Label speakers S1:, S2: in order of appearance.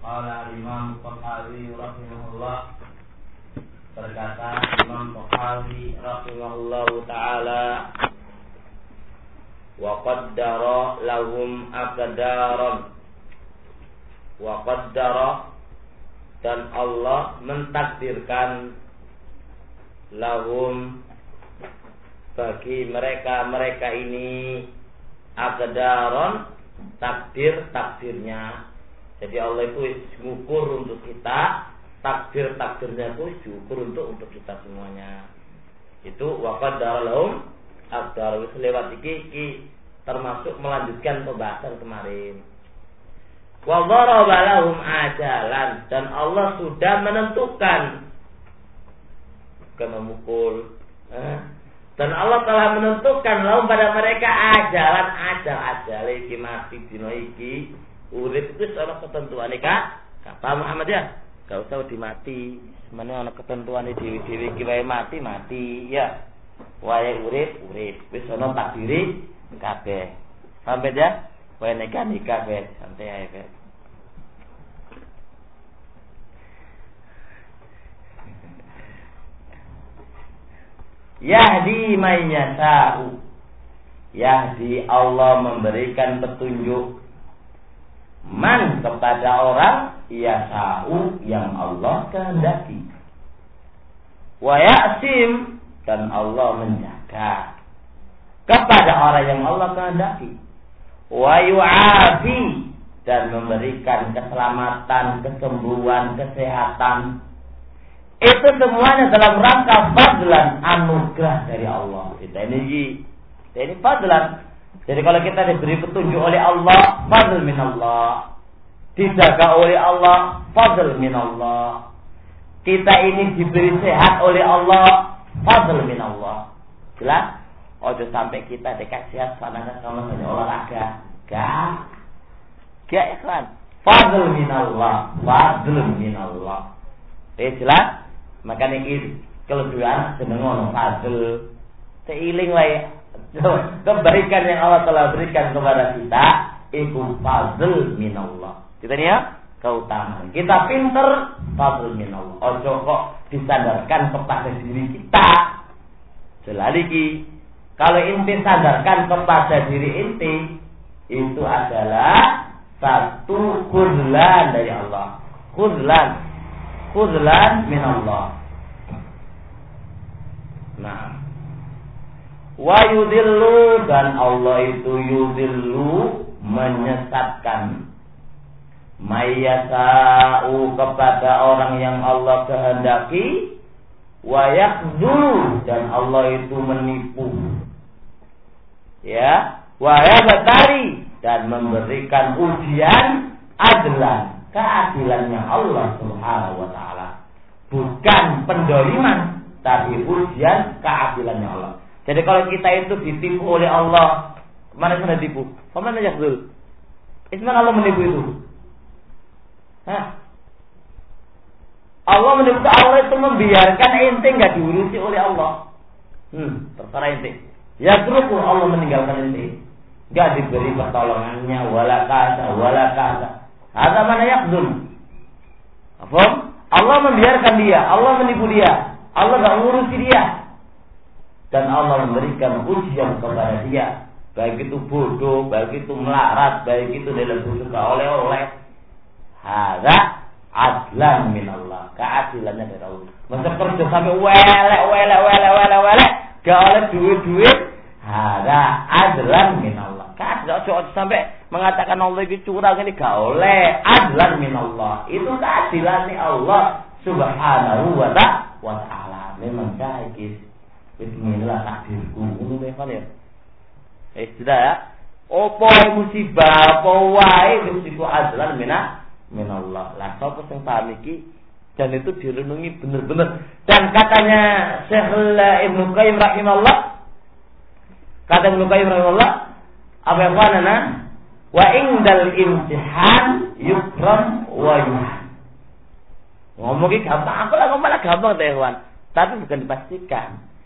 S1: Qala Imam Bukhari rahimahullah, berkata Imam Bukhari rahimahullah taala, wa qaddara lahum aqdaran, wa qaddara, dan Allah mentakdirkan lahum, bagi mereka ini aqdaran, takdirnya. Jadi Allah itu mengukur untuk kita, takdirnya itu diukur untuk kita semuanya. Itu wa qaddara lahum aqdar. Lewat iki termasuk melanjutkan pembahasan kemarin. Wa daraba lahum ajalan, dan Allah sudah menentukan, bukan memukul, dan Allah telah menentukan lahum pada mereka ajal iki mati dino iki urip wis ana ketentuane kata Muhammad ya, gak usah dimati, sebenarnya ana ketentuane dhewe-dhewe iki wae mati ya, wae urip wis ana takdiri kabeh. Sampai ya, wae nikah kabeh, santai ae. Yahdi man yasha'u, Yahdi Allah memberikan petunjuk man kepada orang yasha'u yang Allah kehendaki, wa ya'sim, dan Allah menjaga kepada orang yang Allah kehendaki, wa yu'afi, dan memberikan keselamatan, kesembuhan, kesehatan. Itu semuanya dalam rangka fadlan, anugerah dari Allah. Kita ini fadlan. Jadi kalau kita diberi petunjuk oleh Allah, fadl minallah. Dijaga oleh Allah, fadl minallah. Kita ini diberi sehat oleh Allah, fadl minallah. Jelas? Ojo sampai kita dikasih sehat padahal kalau hanya olahraga. Gak ikhwan. Fadl minallah, fadl minallah. Jelas? Maka ini kelebihan jenengan fadl. Seiling wae. Kebaikan yang Allah telah berikan kepada kita itu fadl minallah. Kita ni ya, keutamaan. Kita pinter, fadl minallah. Ojo kok disandarkan kepada diri kita. Selagi kalau inti sandarkan kepada diri inti, itu adalah satu khuzlan dari Allah. Khuzlan minallah. Nah, wa yudillu, dan Allah itu yudillu, menyesatkan, mayyasa'u, kepada orang yang Allah kehendaki, wa yakhzulu, dan Allah itu menipu, ya, wa yabtari, dan memberikan ujian adlan, keadilannya Allah Subhanahu wa taala, bukan pendoliman, tapi ujian keadilannya Allah. Jadi kalau kita itu ditipu oleh Allah, mana sudah ditipu? Kemana yakhzul? Isman Allah menipu itu. Allah menipu, Allah itu membiarkan ente nggak diurusi oleh Allah. Terserah ente. Ya terus Allah meninggalkan ente, nggak diberi pertolongannya, wala kasa. Ada mana yakhzul? Apa? Allah membiarkan dia, Allah menipu dia, Allah nggak ngurusi dia. Dan Allah memberikan ujian kepada dia, baik itu bodoh, baik itu melarat, baik itu dalam suka oleh-oleh. Hadza adlan minallah, keadilannya dari Allah. Masa kerja sampai welek, gak oleh duit. Hadza adlan minallah. Keadilan sampai mengatakan Allah itu curang, ini gak oleh. Adlan minallah, itu keadilannya Allah Subhanahu wa ta'ala. Memang kayak bismillah takdirku, ngono kan ya. Sudah ya. Opo musibah, opo wae wis iku adlan minallah. Lah sapa sing paham iki dan itu direnungi benar-benar. Dan katanya Syekh Ibnu Qayyim rahimahullah, kata Ibnu Qayyim rahimahullah, apa yang mana? Wa indal imtihan yukram wa yuhan. Ngomongin gampang, aku lah ngomong gampang teh, Wan. Tapi bukan dipastikan.